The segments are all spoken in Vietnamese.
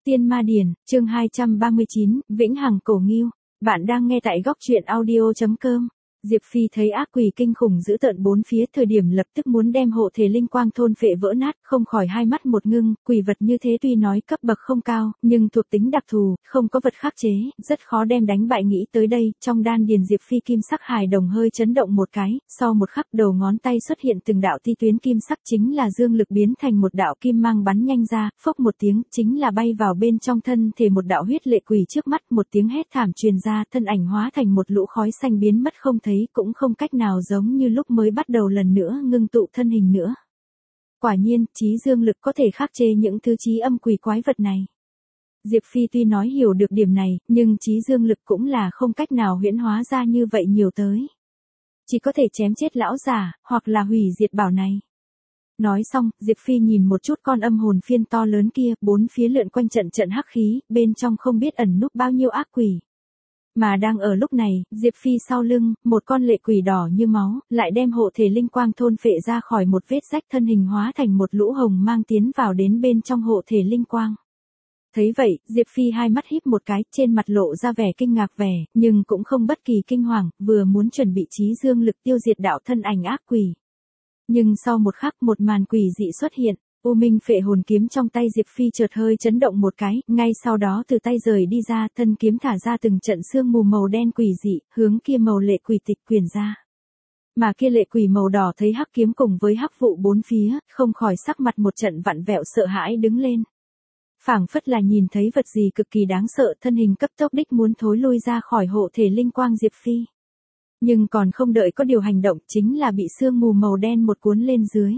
Tiên Ma Điển, chương 239, Vĩnh Hằng Cổ Nghưu. Bạn đang nghe tại góc truyện audio.com. Diệp Phi thấy ác quỷ kinh khủng dữ tợn bốn phía, thời điểm lập tức muốn đem hộ thể linh quang thôn phệ vỡ nát, không khỏi hai mắt một ngưng. Quỷ vật như thế tuy nói cấp bậc không cao, nhưng thuộc tính đặc thù, không có vật khắc chế, rất khó đem đánh bại. Nghĩ tới đây, trong đan điền Diệp Phi kim sắc hài đồng hơi chấn động một cái, sau một khắc đầu ngón tay xuất hiện từng đạo ti tuyến kim sắc, chính là dương lực biến thành một đạo kim mang bắn nhanh ra, phốc một tiếng, chính là bay vào bên trong thân thể một đạo huyết lệ quỷ. Trước mắt một tiếng hét thảm truyền ra, thân ảnh hóa thành một lũ khói xanh biến mất không thấy, cũng không cách nào giống như lúc mới bắt đầu lần nữa ngưng tụ thân hình nữa. Quả nhiên, chí dương lực có thể khắc chế những thứ chí âm quỷ quái vật này. Diệp Phi tuy nói hiểu được điểm này, nhưng chí dương lực cũng là không cách nào huyễn hóa ra như vậy nhiều tới. Chỉ có thể chém chết lão giả, hoặc là hủy diệt bảo này. Nói xong, Diệp Phi nhìn một chút con âm hồn phiên to lớn kia, bốn phía lượn quanh trận trận hắc khí, bên trong không biết ẩn núp bao nhiêu ác quỷ. Mà đang ở lúc này, Diệp Phi sau lưng, một con lệ quỷ đỏ như máu, lại đem hộ thể linh quang thôn phệ ra khỏi một vết rách, thân hình hóa thành một lũ hồng mang tiến vào đến bên trong hộ thể linh quang. Thấy vậy, Diệp Phi hai mắt híp một cái, trên mặt lộ ra vẻ kinh ngạc vẻ, nhưng cũng không bất kỳ kinh hoàng, vừa muốn chuẩn bị chí dương lực tiêu diệt đạo thân ảnh ác quỷ. Nhưng sau một khắc một màn quỷ dị xuất hiện. U Minh Phệ Hồn Kiếm trong tay Diệp Phi chợt hơi chấn động một cái, ngay sau đó từ tay rời đi ra, thân kiếm thả ra từng trận sương mù màu đen quỷ dị, hướng kia màu lệ quỷ tịch quyển ra. Mà kia lệ quỷ màu đỏ thấy hắc kiếm cùng với hắc vụ bốn phía, không khỏi sắc mặt một trận vặn vẹo sợ hãi đứng lên. Phảng phất là nhìn thấy vật gì cực kỳ đáng sợ, thân hình cấp tốc đích muốn thối lui ra khỏi hộ thể linh quang Diệp Phi. Nhưng còn không đợi có điều hành động, chính là bị sương mù màu đen một cuốn lên dưới.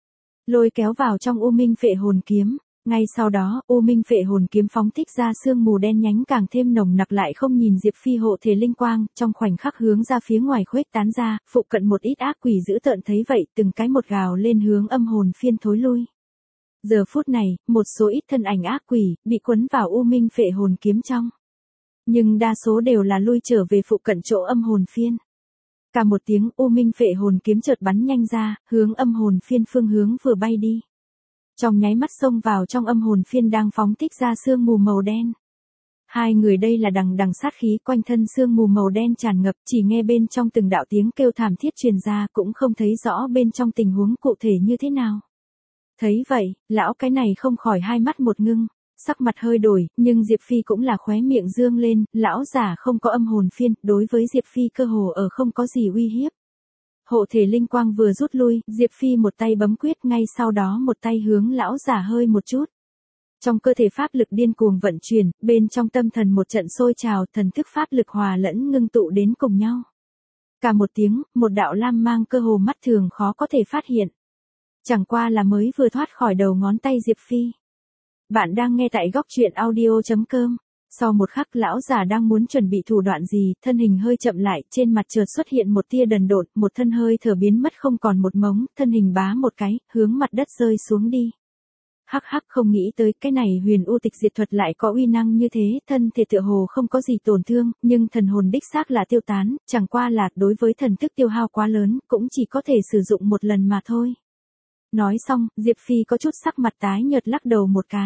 Lôi kéo vào trong U Minh Phệ Hồn Kiếm, ngay sau đó, U Minh Phệ Hồn Kiếm phóng thích ra sương mù đen nhánh càng thêm nồng nặc, lại không nhìn Diệp Phi hộ thể linh quang, trong khoảnh khắc hướng ra phía ngoài khuếch tán ra, phụ cận một ít ác quỷ dữ tợn thấy vậy, từng cái một gào lên hướng âm hồn phiên thối lui. Giờ phút này, một số ít thân ảnh ác quỷ bị quấn vào U Minh Phệ Hồn Kiếm trong, nhưng đa số đều là lui trở về phụ cận chỗ âm hồn phiên. Cả một tiếng, U Minh Phệ Hồn Kiếm chợt bắn nhanh ra, hướng âm hồn phiên phương hướng vừa bay đi. Trong nháy mắt xông vào trong âm hồn phiên đang phóng thích ra sương mù màu đen. Hai người đây là đằng đằng sát khí, quanh thân sương mù màu đen tràn ngập, chỉ nghe bên trong từng đạo tiếng kêu thảm thiết truyền ra, cũng không thấy rõ bên trong tình huống cụ thể như thế nào. Thấy vậy, lão cái này không khỏi hai mắt một ngưng. Sắc mặt hơi đổi, nhưng Diệp Phi cũng là khóe miệng dương lên, lão giả không có âm hồn phiên, đối với Diệp Phi cơ hồ ở không có gì uy hiếp. Hộ thể linh quang vừa rút lui, Diệp Phi một tay bấm quyết, ngay sau đó một tay hướng lão giả hơi một chút. Trong cơ thể pháp lực điên cuồng vận chuyển, bên trong tâm thần một trận sôi trào, thần thức pháp lực hòa lẫn ngưng tụ đến cùng nhau. Cả một tiếng, một đạo lam mang cơ hồ mắt thường khó có thể phát hiện. Chẳng qua là mới vừa thoát khỏi đầu ngón tay Diệp Phi. Bạn đang nghe tại góc truyện audio.com. Sau một khắc lão giả đang muốn chuẩn bị thủ đoạn gì, thân hình hơi chậm lại, trên mặt chợt xuất hiện một tia đần độn, một thân hơi thở biến mất không còn một mống, thân hình bá một cái, hướng mặt đất rơi xuống đi. Hắc hắc, không nghĩ tới cái này huyền u tịch diệt thuật lại có uy năng như thế, thân thể tựa hồ không có gì tổn thương, nhưng thần hồn đích xác là tiêu tán, chẳng qua là đối với thần thức tiêu hao quá lớn, cũng chỉ có thể sử dụng một lần mà thôi. Nói xong, Diệp Phi có chút sắc mặt tái nhợt lắc đầu một cái.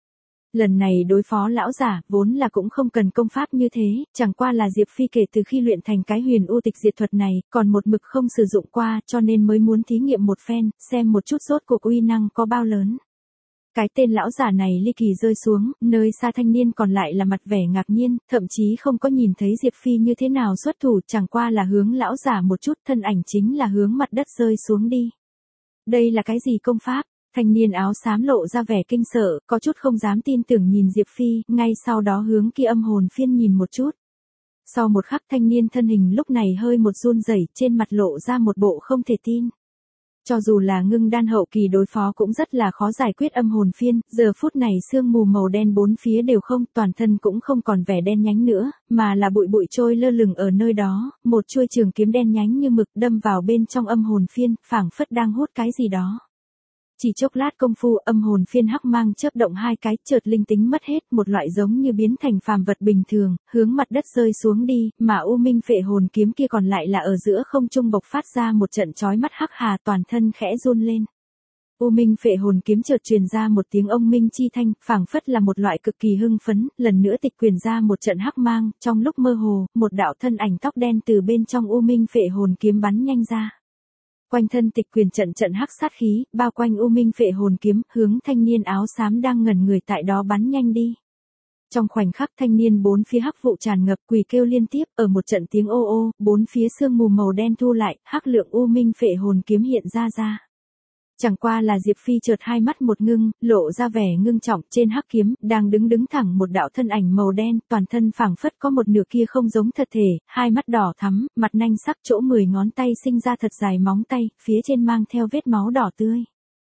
Lần này đối phó lão giả, vốn là cũng không cần công pháp như thế, chẳng qua là Diệp Phi kể từ khi luyện thành cái huyền u tịch diệt thuật này, còn một mực không sử dụng qua, cho nên mới muốn thí nghiệm một phen, xem một chút rốt cuộc uy năng có bao lớn. Cái tên lão giả này ly kỳ rơi xuống, nơi xa thanh niên còn lại là mặt vẻ ngạc nhiên, thậm chí không có nhìn thấy Diệp Phi như thế nào xuất thủ, chẳng qua là hướng lão giả một chút, thân ảnh chính là hướng mặt đất rơi xuống đi. Đây là cái gì công pháp? Thanh niên áo xám lộ ra vẻ kinh sợ, có chút không dám tin tưởng nhìn Diệp Phi, ngay sau đó hướng kia âm hồn phiên nhìn một chút. Sau một khắc thanh niên thân hình lúc này hơi một run rẩy, trên mặt lộ ra một bộ không thể tin. Cho dù là ngưng đan hậu kỳ đối phó cũng rất là khó giải quyết âm hồn phiên, giờ phút này sương mù màu đen bốn phía đều không, toàn thân cũng không còn vẻ đen nhánh nữa, mà là bụi bụi trôi lơ lửng ở nơi đó, một chuôi trường kiếm đen nhánh như mực đâm vào bên trong âm hồn phiên, phảng phất đang hút cái gì đó. Chỉ chốc lát công phu, âm hồn phiên hắc mang chớp động hai cái, chợt linh tính mất hết, một loại giống như biến thành phàm vật bình thường, hướng mặt đất rơi xuống đi, mà U Minh Phệ Hồn Kiếm kia còn lại là ở giữa không trung bộc phát ra một trận chói mắt hắc hà, toàn thân khẽ run lên. U Minh Phệ Hồn Kiếm chợt truyền ra một tiếng ông minh chi thanh, phảng phất là một loại cực kỳ hưng phấn, lần nữa tịch quyền ra một trận hắc mang, trong lúc mơ hồ, một đạo thân ảnh tóc đen từ bên trong U Minh Phệ Hồn Kiếm bắn nhanh ra. Quanh thân tịch quyền trận trận hắc sát khí, bao quanh U Minh Phệ Hồn Kiếm, hướng thanh niên áo xám đang ngẩn người tại đó bắn nhanh đi. Trong khoảnh khắc thanh niên bốn phía hắc vụ tràn ngập, quỳ kêu liên tiếp, ở một trận tiếng ô ô, bốn phía sương mù màu đen thu lại, hắc lượng U Minh Phệ Hồn Kiếm hiện ra. Chẳng qua là Diệp Phi chợt hai mắt một ngưng, lộ ra vẻ ngưng trọng, trên hắc kiếm, đang đứng thẳng một đạo thân ảnh màu đen, toàn thân phảng phất có một nửa kia không giống thật thể, hai mắt đỏ thắm, mặt nanh sắc, chỗ 10 ngón tay sinh ra thật dài móng tay, phía trên mang theo vết máu đỏ tươi.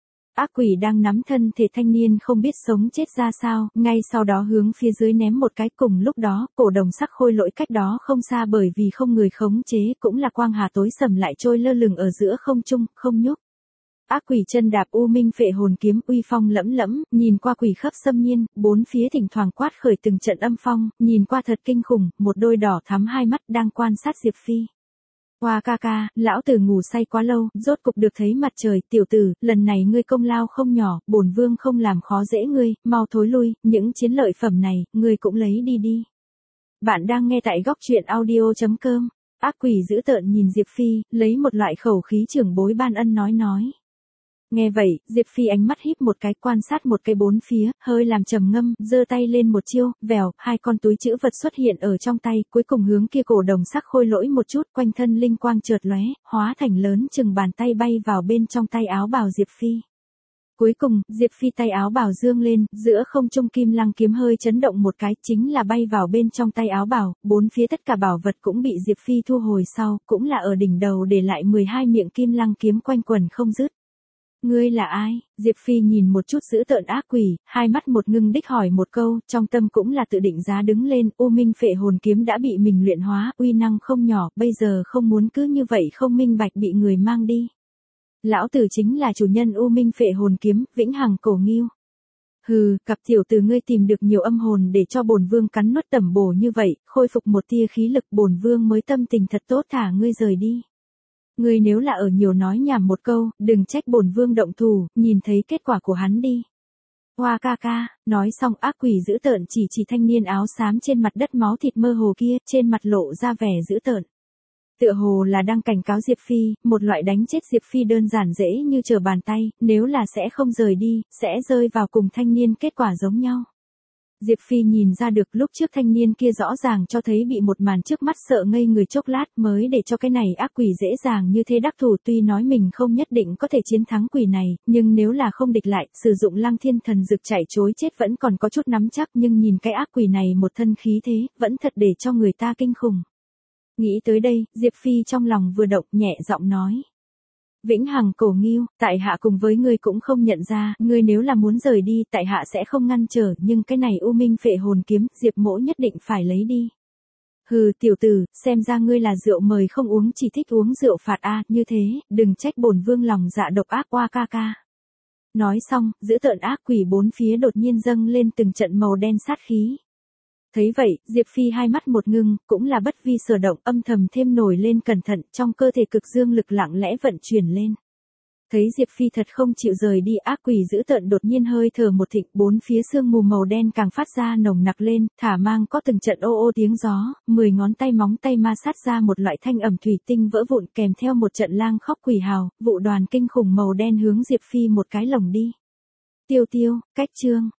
Ác quỷ đang nắm thân thể thanh niên không biết sống chết ra sao, ngay sau đó hướng phía dưới ném một cái, cùng lúc đó, cổ đồng sắc khôi lỗi cách đó không xa bởi vì không người khống chế, cũng là quang hà tối sầm lại trôi lơ lửng ở giữa không trung, không nhúc. Ác quỷ chân đạp U Minh Phệ Hồn Kiếm, uy phong lẫm lẫm, nhìn qua quỷ khắp xâm nhiên, bốn phía thỉnh thoảng quát khởi từng trận âm phong, nhìn qua thật kinh khủng, một đôi đỏ thắm hai mắt đang quan sát Diệp Phi. Hoa ca ca, lão tử ngủ say quá lâu, rốt cục được thấy mặt trời, tiểu tử, lần này ngươi công lao không nhỏ, bổn vương không làm khó dễ ngươi, mau thối lui, những chiến lợi phẩm này, ngươi cũng lấy đi. Bạn đang nghe tại góc truyện audio.com. Ác quỷ dữ tợn nhìn Diệp Phi, lấy một loại khẩu khí trưởng bối ban ân nói. Nghe vậy, Diệp Phi ánh mắt híp một cái, quan sát một cái bốn phía, hơi làm trầm ngâm, giơ tay lên một chiêu, vèo, hai con túi trữ vật xuất hiện ở trong tay, cuối cùng hướng kia cổ đồng sắc khôi lỗi một chút, quanh thân linh quang chợt lóe, hóa thành lớn chừng bàn tay bay vào bên trong tay áo bào Diệp Phi. Cuối cùng, Diệp Phi tay áo bào dương lên, giữa không trung kim lăng kiếm hơi chấn động một cái, chính là bay vào bên trong tay áo bào, bốn phía tất cả bảo vật cũng bị Diệp Phi thu hồi sau, cũng là ở đỉnh đầu để lại 12 miệng kim lăng kiếm quanh quần không dứt. Ngươi là ai? Diệp Phi nhìn một chút dữ tợn ác quỷ, hai mắt một ngưng đích hỏi một câu, trong tâm cũng là tự định giá đứng lên, U Minh Phệ Hồn Kiếm đã bị mình luyện hóa, uy năng không nhỏ, bây giờ không muốn cứ như vậy không minh bạch bị người mang đi. Lão tử chính là chủ nhân U Minh Phệ Hồn Kiếm, vĩnh hằng cổ nghiêu. Hừ, cặp tiểu tử ngươi tìm được nhiều âm hồn để cho bổn vương cắn nuốt tẩm bổ như vậy, khôi phục một tia khí lực, bổn vương mới tâm tình thật tốt thả ngươi rời đi. Ngươi nếu là ở nhiều nói nhảm một câu, đừng trách bổn vương động thủ, nhìn thấy kết quả của hắn đi. Hoa ca ca, nói xong ác quỷ dữ tợn chỉ thanh niên áo xám trên mặt đất máu thịt mơ hồ kia, trên mặt lộ ra vẻ dữ tợn. Tựa hồ là đang cảnh cáo Diệp Phi, một loại đánh chết Diệp Phi đơn giản dễ như trở bàn tay, nếu là sẽ không rời đi, sẽ rơi vào cùng thanh niên kết quả giống nhau. Diệp Phi nhìn ra được lúc trước thanh niên kia rõ ràng cho thấy bị một màn trước mắt sợ ngây người chốc lát mới để cho cái này ác quỷ dễ dàng như thế đắc thủ, tuy nói mình không nhất định có thể chiến thắng quỷ này, nhưng nếu là không địch lại, sử dụng Lăng Thiên Thần Dược chạy trối chết vẫn còn có chút nắm chắc, nhưng nhìn cái ác quỷ này một thân khí thế, vẫn thật để cho người ta kinh khủng. Nghĩ tới đây, Diệp Phi trong lòng vừa động, nhẹ giọng nói. Vĩnh hằng cổ nghiêu, tại hạ cùng với ngươi cũng không nhận ra, ngươi nếu là muốn rời đi, tại hạ sẽ không ngăn trở, nhưng cái này U Minh Phệ Hồn Kiếm, Diệp mỗ nhất định phải lấy đi. Hừ, tiểu tử, xem ra ngươi là rượu mời không uống, chỉ thích uống rượu phạt a, như thế, đừng trách bổn vương lòng dạ độc ác qua ca ca. Nói xong, dữ tợn ác quỷ bốn phía đột nhiên dâng lên từng trận màu đen sát khí. Thấy vậy, Diệp Phi hai mắt một ngưng, cũng là bất vi sở động, âm thầm thêm nổi lên cẩn thận, trong cơ thể cực dương lực lặng lẽ vận chuyển lên. Thấy Diệp Phi thật không chịu rời đi, ác quỷ dữ tợn đột nhiên hơi thở một thịnh, bốn phía sương mù màu đen càng phát ra nồng nặc lên, thả mang có từng trận ô ô tiếng gió, 10 ngón tay móng tay ma sát ra một loại thanh ẩm thủy tinh vỡ vụn, kèm theo một trận lang khóc quỷ hào, vụ đoàn kinh khủng màu đen hướng Diệp Phi một cái lồng đi. Tiêu, cách chương.